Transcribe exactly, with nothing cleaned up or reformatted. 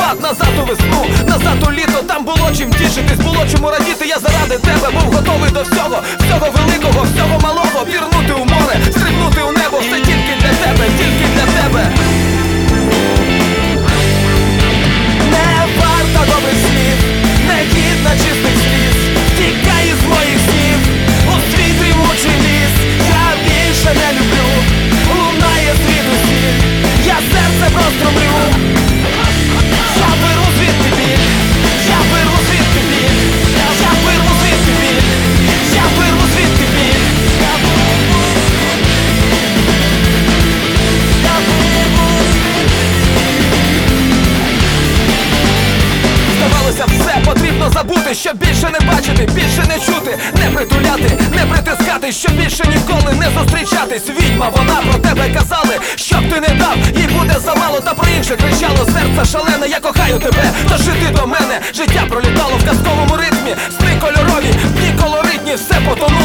назад, назад у весну, назад у літо, там було чим тішитись, було чому радіти. Я заради тебе був готовий до всього, всього великого, всього малого. Пірнути у море, стрибнути у небо, все тільки для тебе, тільки для тебе. Не варта добрих слів, не гідна чистих сліз. Тікай із моїх снів, у свій дрімучий ліс. Я більше не люблю, лунає світ усіх, я серце простромлю. Я вирву звідти біль, я вирву звідти біль, я вирву звідти біль, я вирву звідти біль. Здавалося, все потрібно забути, щоб більше не бачити, більше не чути, не притуляти, не притискати, щоб більше ніколи не зустрічатись. Відьма, вона про тебе казали, щоб ти не дав, їй буде замало, та про інше кричало серце шалене. Я кохаю тебе, тож іди до мене. Життя пролітало в казковому ритмі, сни кольорові, дні колоритні, все потонуло.